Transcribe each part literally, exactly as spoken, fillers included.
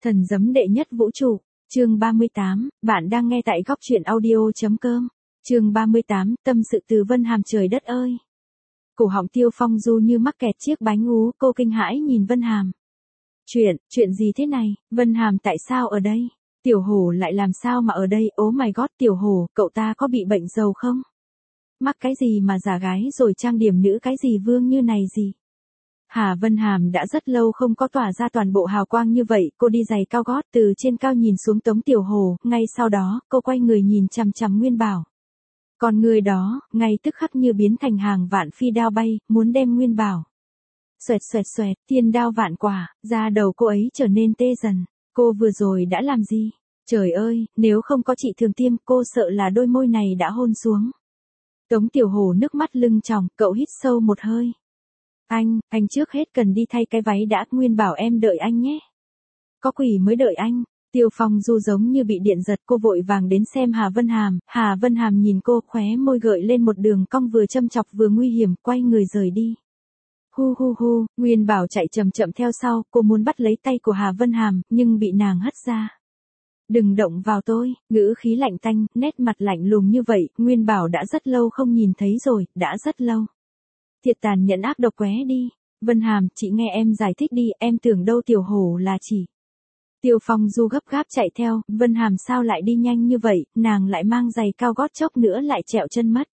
Thần giấm đệ nhất vũ trụ, chương ba mươi tám, bạn đang nghe tại góc truyện audio.com. Chương ba mươi tám, tâm sự từ Vân Hàm trời đất ơi. Cổ họng Tiêu Phong Du như mắc kẹt chiếc bánh ú, cô kinh hãi nhìn Vân Hàm. Chuyện, chuyện gì thế này, Vân Hàm tại sao ở đây? Tiểu Hổ lại làm sao mà ở đây, oh my god, Tiểu Hổ, cậu ta có bị bệnh dầu không? Mắc cái gì mà giả gái rồi trang điểm nữ cái gì vương như này gì? Hà Vân Hàm đã rất lâu không có tỏa ra toàn bộ hào quang như vậy, cô đi giày cao gót từ trên cao nhìn xuống Tống Tiểu Hổ, ngay sau đó, cô quay người nhìn chằm chằm Nguyên Bảo. Còn người đó, ngay tức khắc như biến thành hàng vạn phi đao bay, muốn đem Nguyên Bảo. Xoẹt xoẹt xoẹt, thiên đao vạn quả, da đầu cô ấy trở nên tê dần. Cô vừa rồi đã làm gì? Trời ơi, nếu không có chị Thường Tiêm, cô sợ là đôi môi này đã hôn xuống. Tống Tiểu Hổ nước mắt lưng tròng, cậu hít sâu một hơi. Anh, anh trước hết cần đi thay cái váy đã, Nguyên Bảo em đợi anh nhé. Có quỷ mới đợi anh. Tiêu Phong Du giống như bị điện giật, cô vội vàng đến xem Hà Vân Hàm. Hà Vân Hàm nhìn cô, khóe môi gợi lên một đường cong vừa châm chọc vừa nguy hiểm, quay người rời đi. Hu hu hu, Nguyên Bảo chạy chậm chậm theo sau, cô muốn bắt lấy tay của Hà Vân Hàm, nhưng bị nàng hất ra. Đừng động vào tôi, ngữ khí lạnh tanh, nét mặt lạnh lùng như vậy, Nguyên Bảo đã rất lâu không nhìn thấy rồi, đã rất lâu. Thiệt tàn nhẫn ác độc qué đi. Vân Hàm, chị nghe em giải thích đi, em tưởng đâu Tiểu Hổ là chỉ. Tiêu Phong Du gấp gáp chạy theo, Vân Hàm sao lại đi nhanh như vậy, nàng lại mang giày cao gót chốc nữa lại trẹo chân mất.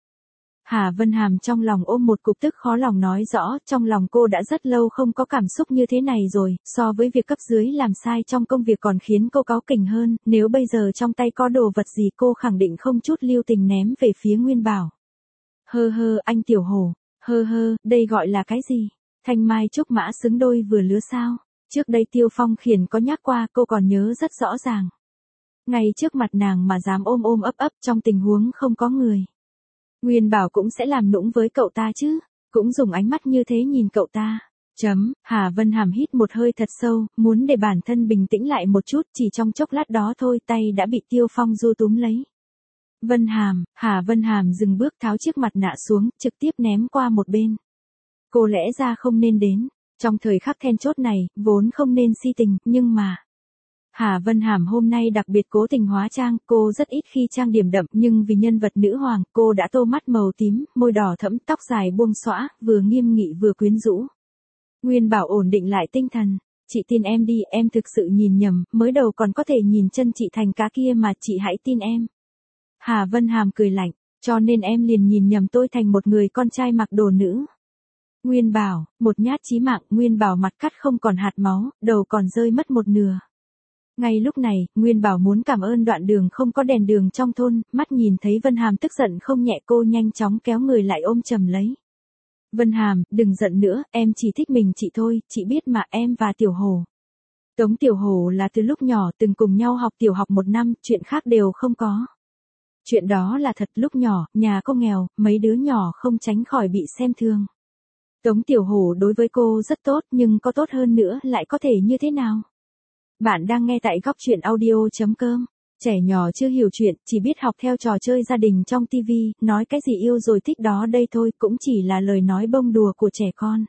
Hà Vân Hàm trong lòng ôm một cục tức khó lòng nói rõ, trong lòng cô đã rất lâu không có cảm xúc như thế này rồi, so với việc cấp dưới làm sai trong công việc còn khiến cô cáu kỉnh hơn, nếu bây giờ trong tay có đồ vật gì cô khẳng định không chút lưu tình ném về phía Nguyên Bảo. Hơ hơ, anh Tiểu Hổ. Hơ hơ, đây gọi là cái gì? Thanh mai trúc mã xứng đôi vừa lứa sao? Trước đây Tiêu Phong Khiển có nhắc qua, cô còn nhớ rất rõ ràng. Ngay trước mặt nàng mà dám ôm ôm ấp ấp trong tình huống không có người. Nguyên Bảo cũng sẽ làm nũng với cậu ta chứ, cũng dùng ánh mắt như thế nhìn cậu ta. Chấm, Hà Vân Hàm hít một hơi thật sâu, muốn để bản thân bình tĩnh lại một chút, chỉ trong chốc lát đó thôi tay đã bị Tiêu Phong Du túm lấy. Vân Hàm, Hà Vân Hàm dừng bước tháo chiếc mặt nạ xuống, trực tiếp ném qua một bên. Cô lẽ ra không nên đến, trong thời khắc then chốt này, vốn không nên si tình, nhưng mà... Hà Vân Hàm hôm nay đặc biệt cố tình hóa trang, cô rất ít khi trang điểm đậm, nhưng vì nhân vật nữ hoàng, cô đã tô mắt màu tím, môi đỏ thẫm, tóc dài buông xõa, vừa nghiêm nghị vừa quyến rũ. Nguyên Bảo ổn định lại tinh thần. Chị tin em đi, em thực sự nhìn nhầm, mới đầu còn có thể nhìn chân chị thành cá kia mà chị hãy tin em. Hà Vân Hàm cười lạnh, cho nên em liền nhìn nhầm tôi thành một người con trai mặc đồ nữ. Nguyên Bảo, một nhát chí mạng, Nguyên Bảo mặt cắt không còn hạt máu, đầu còn rơi mất một nửa. Ngay lúc này, Nguyên Bảo muốn cảm ơn đoạn đường không có đèn đường trong thôn, mắt nhìn thấy Vân Hàm tức giận không nhẹ cô nhanh chóng kéo người lại ôm chầm lấy. Vân Hàm, đừng giận nữa, em chỉ thích mình chị thôi, chị biết mà, em và Tiểu Hổ. Tống Tiểu Hổ là từ lúc nhỏ từng cùng nhau học tiểu học một năm, chuyện khác đều không có. Chuyện đó là thật, lúc nhỏ, nhà cô nghèo, mấy đứa nhỏ không tránh khỏi bị xem thường. Tống Tiểu Hổ đối với cô rất tốt, nhưng có tốt hơn nữa lại có thể như thế nào? Bạn đang nghe tại góc truyện audio.com. Trẻ nhỏ chưa hiểu chuyện, chỉ biết học theo trò chơi gia đình trong tivi, nói cái gì yêu rồi thích đó đây thôi, cũng chỉ là lời nói bông đùa của trẻ con.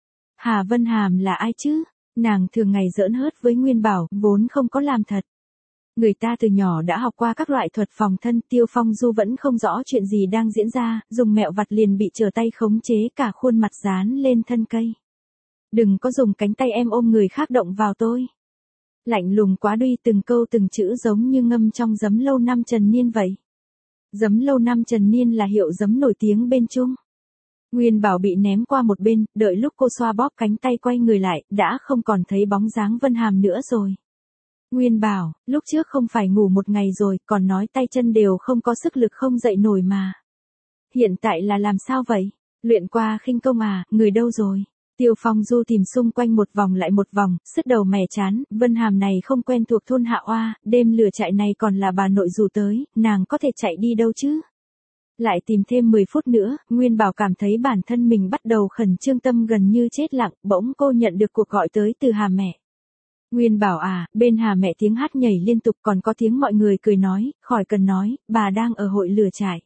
Hà Vân Hàm là ai chứ? Nàng thường ngày giỡn hớt với Nguyên Bảo, vốn không có làm thật. Người ta từ nhỏ đã học qua các loại thuật phòng thân, Tiêu Phong Du vẫn không rõ chuyện gì đang diễn ra, dùng mẹo vặt liền bị trở tay khống chế cả khuôn mặt dán lên thân cây. Đừng có dùng cánh tay em ôm người khác động vào tôi. Lạnh lùng quá đi, từng câu từng chữ giống như ngâm trong giấm lâu năm Trần Niên vậy. Giấm lâu năm Trần Niên là hiệu giấm nổi tiếng bên Trung. Nguyên Bảo bị ném qua một bên, đợi lúc cô xoa bóp cánh tay quay người lại, đã không còn thấy bóng dáng Vân Hàm nữa rồi. Nguyên Bảo, lúc trước không phải ngủ một ngày rồi, còn nói tay chân đều không có sức lực không dậy nổi mà. Hiện tại là làm sao vậy? Luyện qua khinh công à, người đâu rồi? Tiêu Phong Du tìm xung quanh một vòng lại một vòng, sứt đầu mẻ chán, Vân Hàm này không quen thuộc thôn Hạ Oa, đêm lửa trại này còn là bà nội rủ tới, nàng có thể chạy đi đâu chứ? Lại tìm thêm mười phút nữa, Nguyên Bảo cảm thấy bản thân mình bắt đầu khẩn trương, tâm gần như chết lặng, bỗng cô nhận được cuộc gọi tới từ Hà mẹ. Nguyên Bảo à, bên Hà mẹ tiếng hát nhảy liên tục, còn có tiếng mọi người cười nói, khỏi cần nói, bà đang ở hội lửa trại.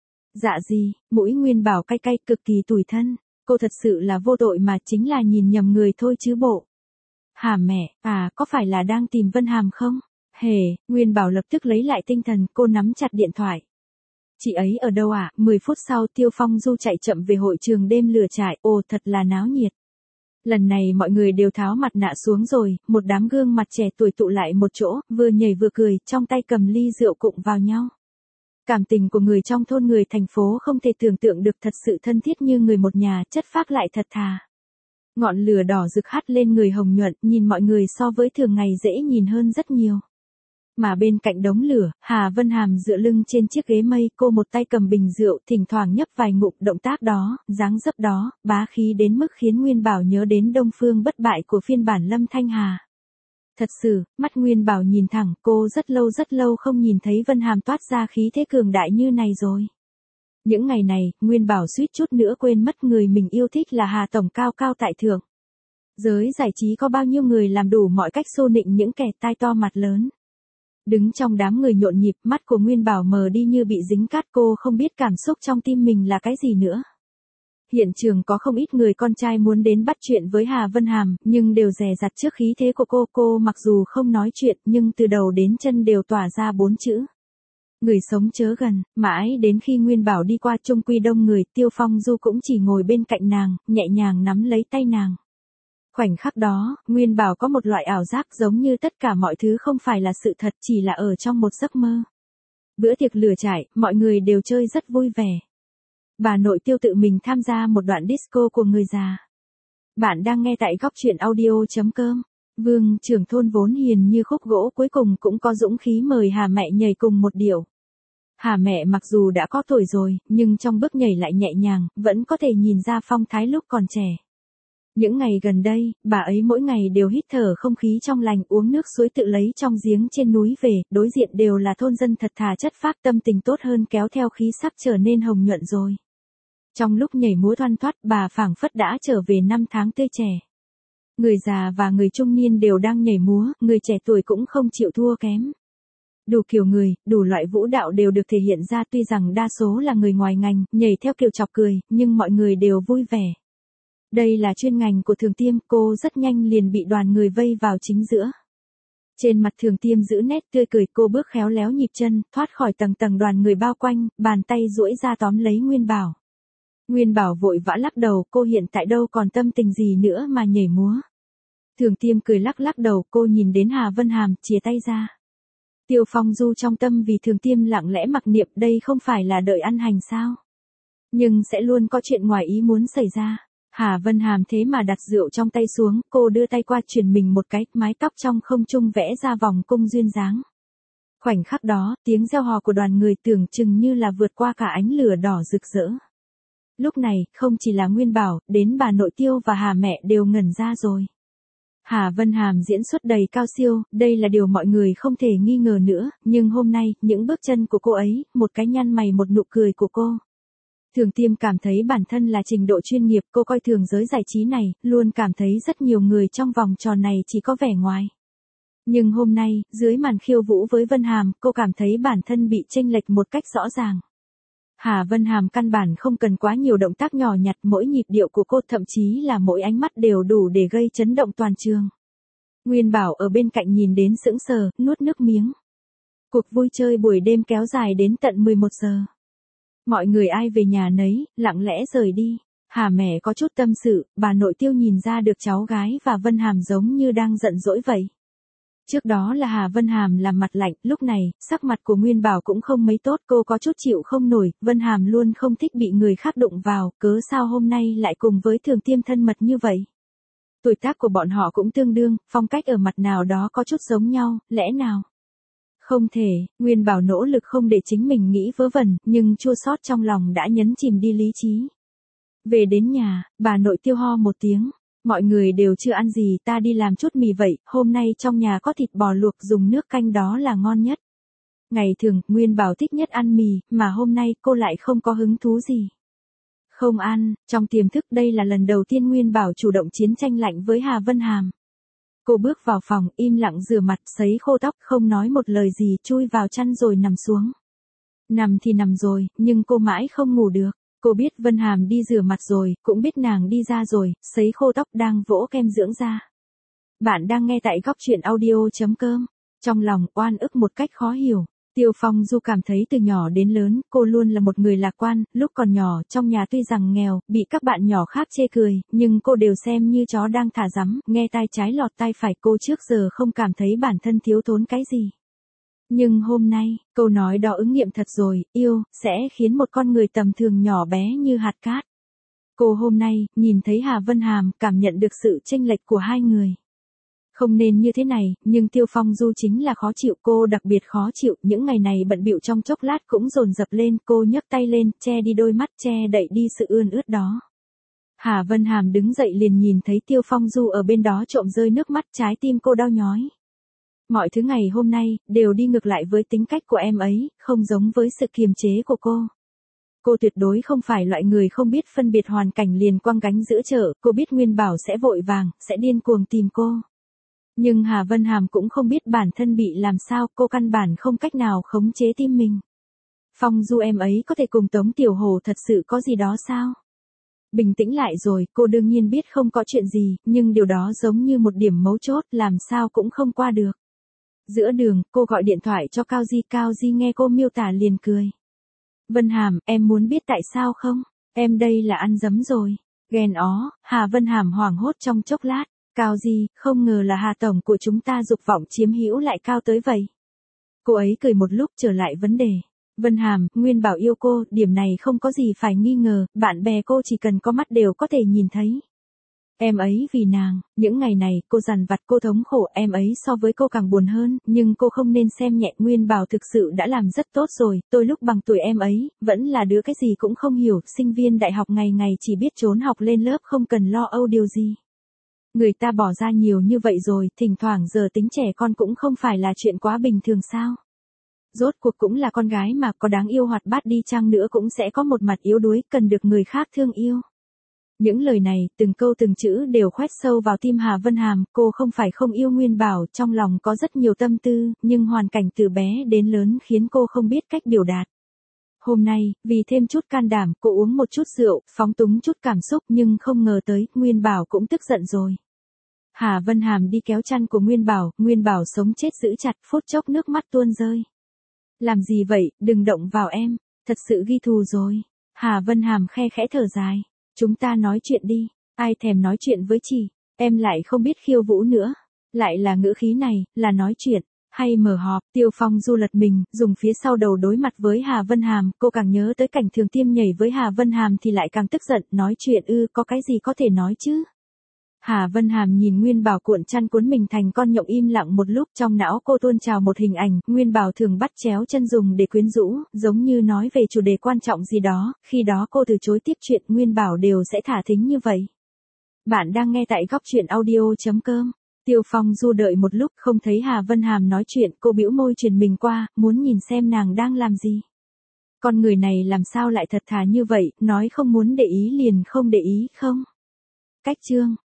Dạ gì, mũi Nguyên Bảo cay cay, cực kỳ tủi thân. Cô thật sự là vô tội mà, chính là nhìn nhầm người thôi chứ bộ. Hà mẹ, à, có phải là đang tìm Vân Hàm không? Hề, Nguyên Bảo lập tức lấy lại tinh thần, cô nắm chặt điện thoại. Chị ấy ở đâu ạ? À? mười phút sau Tiêu Phong Du chạy chậm về hội trường đêm lửa trại, ồ thật là náo nhiệt. Lần này mọi người đều tháo mặt nạ xuống rồi, một đám gương mặt trẻ tuổi tụ lại một chỗ, vừa nhảy vừa cười, trong tay cầm ly rượu cụng vào nhau. Cảm tình của người trong thôn người thành phố không thể tưởng tượng được, thật sự thân thiết như người một nhà, chất phác lại thật thà. Ngọn lửa đỏ rực hắt lên người hồng nhuận, nhìn mọi người so với thường ngày dễ nhìn hơn rất nhiều. Mà bên cạnh đống lửa, Hà Vân Hàm dựa lưng trên chiếc ghế mây, cô một tay cầm bình rượu, thỉnh thoảng nhấp vài ngụm, động tác đó, dáng dấp đó, bá khí đến mức khiến Nguyên Bảo nhớ đến Đông Phương Bất Bại của phiên bản Lâm Thanh Hà. Thật sự, mắt Nguyên Bảo nhìn thẳng, cô rất lâu rất lâu không nhìn thấy Vân Hàm toát ra khí thế cường đại như này rồi. Những ngày này, Nguyên Bảo suýt chút nữa quên mất người mình yêu thích là Hà Tổng cao cao tại thượng. Giới giải trí có bao nhiêu người làm đủ mọi cách xô nịnh những kẻ tai to mặt lớn. Đứng trong đám người nhộn nhịp, mắt của Nguyên Bảo mờ đi như bị dính cát, cô không biết cảm xúc trong tim mình là cái gì nữa. Hiện trường có không ít người con trai muốn đến bắt chuyện với Hà Vân Hàm, nhưng đều dè dặt trước khí thế của cô. Cô mặc dù không nói chuyện, nhưng từ đầu đến chân đều tỏa ra bốn chữ. Người sống chớ gần, mãi đến khi Nguyên Bảo đi qua chung quy đông người, Tiêu Phong Du cũng chỉ ngồi bên cạnh nàng, nhẹ nhàng nắm lấy tay nàng. Khoảnh khắc đó, Nguyên Bảo có một loại ảo giác giống như tất cả mọi thứ không phải là sự thật, chỉ là ở trong một giấc mơ. Bữa tiệc lửa trại, mọi người đều chơi rất vui vẻ. Bà nội Tiêu tự mình tham gia một đoạn disco của người già. Bạn đang nghe tại góc truyện audio chấm com. Vương trưởng thôn vốn hiền như khúc gỗ cuối cùng cũng có dũng khí mời Hà mẹ nhảy cùng một điệu. Hà mẹ mặc dù đã có tuổi rồi, nhưng trong bước nhảy lại nhẹ nhàng, vẫn có thể nhìn ra phong thái lúc còn trẻ. Những ngày gần đây, bà ấy mỗi ngày đều hít thở không khí trong lành, uống nước suối tự lấy trong giếng trên núi về, đối diện đều là thôn dân thật thà chất phác, tâm tình tốt hơn kéo theo khí sắp trở nên hồng nhuận rồi. Trong lúc nhảy múa thoăn thoắt, bà phảng phất đã trở về năm tháng tươi trẻ. Người già và người trung niên đều đang nhảy múa, người trẻ tuổi cũng không chịu thua kém. Đủ kiểu người, đủ loại vũ đạo đều được thể hiện ra, tuy rằng đa số là người ngoài ngành, nhảy theo kiểu chọc cười, nhưng mọi người đều vui vẻ. Đây là chuyên ngành của Thường Tiêm, cô rất nhanh liền bị đoàn người vây vào chính giữa. Trên mặt Thường Tiêm giữ nét tươi cười, cô bước khéo léo nhịp chân, thoát khỏi tầng tầng đoàn người bao quanh, bàn tay duỗi ra tóm lấy Nguyên Bảo. Nguyên Bảo vội vã lắc đầu, cô hiện tại đâu còn tâm tình gì nữa mà nhảy múa. Thường Tiêm cười lắc lắc đầu, cô nhìn đến Hà Vân Hàm, chìa tay ra. Tiêu Phong Du trong tâm vì Thường Tiêm lặng lẽ mặc niệm, đây không phải là đợi ăn hành sao? Nhưng sẽ luôn có chuyện ngoài ý muốn xảy ra. Hà Vân Hàm thế mà đặt rượu trong tay xuống, cô đưa tay qua chuyển mình một cái, mái tóc trong không trung vẽ ra vòng cung duyên dáng. Khoảnh khắc đó, tiếng reo hò của đoàn người tưởng chừng như là vượt qua cả ánh lửa đỏ rực rỡ. Lúc này, không chỉ là Nguyên Bảo, đến bà nội Tiêu và Hà mẹ đều ngẩn ra rồi. Hà Vân Hàm diễn xuất đầy cao siêu, đây là điều mọi người không thể nghi ngờ nữa, nhưng hôm nay, những bước chân của cô ấy, một cái nhăn mày một nụ cười của cô. Thường Tiêm cảm thấy bản thân là trình độ chuyên nghiệp, cô coi thường giới giải trí này, luôn cảm thấy rất nhiều người trong vòng tròn này chỉ có vẻ ngoài. Nhưng hôm nay, dưới màn khiêu vũ với Vân Hàm, cô cảm thấy bản thân bị chênh lệch một cách rõ ràng. Hà Vân Hàm căn bản không cần quá nhiều động tác nhỏ nhặt, mỗi nhịp điệu của cô thậm chí là mỗi ánh mắt đều đủ để gây chấn động toàn trường. Nguyên Bảo ở bên cạnh nhìn đến sững sờ, nuốt nước miếng. Cuộc vui chơi buổi đêm kéo dài đến tận mười một giờ. Mọi người ai về nhà nấy, lặng lẽ rời đi. Hà mẹ có chút tâm sự, bà nội Tiêu nhìn ra được cháu gái và Vân Hàm giống như đang giận dỗi vậy. Trước đó là Hà Vân Hàm làm mặt lạnh, lúc này, sắc mặt của Nguyên Bảo cũng không mấy tốt, cô có chút chịu không nổi, Vân Hàm luôn không thích bị người khác đụng vào, cớ sao hôm nay lại cùng với Thường Tiêm thân mật như vậy. Tuổi tác của bọn họ cũng tương đương, phong cách ở mặt nào đó có chút giống nhau, lẽ nào? Không thể, Nguyên Bảo nỗ lực không để chính mình nghĩ vớ vẩn, nhưng chua xót trong lòng đã nhấn chìm đi lý trí. Về đến nhà, bà nội Tiêu ho một tiếng. Mọi người đều chưa ăn gì, ta đi làm chút mì vậy, hôm nay trong nhà có thịt bò luộc dùng nước canh đó là ngon nhất. Ngày thường, Nguyên Bảo thích nhất ăn mì, mà hôm nay cô lại không có hứng thú gì. Không ăn, trong tiềm thức đây là lần đầu tiên Nguyên Bảo chủ động chiến tranh lạnh với Hà Vân Hàm. Cô bước vào phòng, im lặng rửa mặt, sấy khô tóc, không nói một lời gì, chui vào chăn rồi nằm xuống. Nằm thì nằm rồi, nhưng cô mãi không ngủ được. Cô biết Vân Hàm đi rửa mặt rồi, cũng biết nàng đi ra rồi, sấy khô tóc đang vỗ kem dưỡng da. Bạn đang nghe tại góc chuyện audio.com. Trong lòng oan ức một cách khó hiểu, Tiêu Phong Du cảm thấy từ nhỏ đến lớn, cô luôn là một người lạc quan, lúc còn nhỏ, trong nhà tuy rằng nghèo, bị các bạn nhỏ khác chê cười, nhưng cô đều xem như chó đang thả rắm, nghe tai trái lọt tai phải, cô trước giờ không cảm thấy bản thân thiếu thốn cái gì. Nhưng hôm nay, câu nói đó ứng nghiệm thật rồi, yêu, sẽ khiến một con người tầm thường nhỏ bé như hạt cát. Cô hôm nay, nhìn thấy Hà Vân Hàm, cảm nhận được sự chênh lệch của hai người. Không nên như thế này, nhưng Tiêu Phong Du chính là khó chịu, cô đặc biệt khó chịu, những ngày này bận bịu trong chốc lát cũng dồn dập lên, cô nhấc tay lên, che đi đôi mắt, che đậy đi sự ươn ướt đó. Hà Vân Hàm đứng dậy liền nhìn thấy Tiêu Phong Du ở bên đó trộm rơi nước mắt, trái tim cô đau nhói. Mọi thứ ngày hôm nay, đều đi ngược lại với tính cách của em ấy, không giống với sự kiềm chế của cô. Cô tuyệt đối không phải loại người không biết phân biệt hoàn cảnh liền quăng gánh giữa chợ, cô biết Nguyên Bảo sẽ vội vàng, sẽ điên cuồng tìm cô. Nhưng Hà Vân Hàm cũng không biết bản thân bị làm sao, cô căn bản không cách nào khống chế tim mình. Phong Du em ấy có thể cùng Tống Tiểu Hồ thật sự có gì đó sao? Bình tĩnh lại rồi, cô đương nhiên biết không có chuyện gì, nhưng điều đó giống như một điểm mấu chốt, làm sao cũng không qua được. Giữa đường, cô gọi điện thoại cho Cao Di, Cao Di nghe cô miêu tả liền cười. Vân Hàm, em muốn biết tại sao không? Em đây là ăn dấm rồi. Ghen ó, Hà Vân Hàm hoảng hốt trong chốc lát. Cao Di, không ngờ là Hà Tổng của chúng ta dục vọng chiếm hữu lại cao tới vậy. Cô ấy cười một lúc trở lại vấn đề. Vân Hàm, Nguyên Bảo yêu cô, điểm này không có gì phải nghi ngờ, bạn bè cô chỉ cần có mắt đều có thể nhìn thấy. Em ấy vì nàng, những ngày này, cô dằn vặt, cô thống khổ, em ấy so với cô càng buồn hơn, nhưng cô không nên xem nhẹ, Nguyên Bảo thực sự đã làm rất tốt rồi, tôi lúc bằng tuổi em ấy, vẫn là đứa cái gì cũng không hiểu, sinh viên đại học ngày ngày chỉ biết trốn học lên lớp không cần lo âu điều gì. Người ta bỏ ra nhiều như vậy rồi, thỉnh thoảng giờ tính trẻ con cũng không phải là chuyện quá bình thường sao. Rốt cuộc cũng là con gái mà, có đáng yêu hoạt bát đi chăng nữa cũng sẽ có một mặt yếu đuối, cần được người khác thương yêu. Những lời này, từng câu từng chữ đều khoét sâu vào tim Hà Vân Hàm, cô không phải không yêu Nguyên Bảo, trong lòng có rất nhiều tâm tư, nhưng hoàn cảnh từ bé đến lớn khiến cô không biết cách biểu đạt. Hôm nay, vì thêm chút can đảm, cô uống một chút rượu, phóng túng chút cảm xúc, nhưng không ngờ tới, Nguyên Bảo cũng tức giận rồi. Hà Vân Hàm đi kéo chăn của Nguyên Bảo, Nguyên Bảo sống chết giữ chặt, phút chốc nước mắt tuôn rơi. Làm gì vậy, đừng động vào em, thật sự ghi thù rồi. Hà Vân Hàm khe khẽ thở dài. Chúng ta nói chuyện đi, ai thèm nói chuyện với chị, em lại không biết khiêu vũ nữa. Lại là ngữ khí này, là nói chuyện, hay mở họp. Tiêu Phong Du lật mình, dùng phía sau đầu đối mặt với Hà Vân Hàm, cô càng nhớ tới cảnh Thường Tiêm nhảy với Hà Vân Hàm thì lại càng tức giận, nói chuyện ư, có cái gì có thể nói chứ. Hà Vân Hàm nhìn Nguyên Bảo cuộn chăn cuốn mình thành con nhộng im lặng một lúc, trong não cô tuôn trào một hình ảnh, Nguyên Bảo thường bắt chéo chân dùng để quyến rũ, giống như nói về chủ đề quan trọng gì đó, khi đó cô từ chối tiếp chuyện, Nguyên Bảo đều sẽ thả thính như vậy. Bạn đang nghe tại góc chuyện audio.com. Tiêu Phong Du đợi một lúc không thấy Hà Vân Hàm nói chuyện, cô bĩu môi truyền mình qua, muốn nhìn xem nàng đang làm gì. Con người này làm sao lại thật thà như vậy, nói không muốn để ý liền không để ý không. Cách chương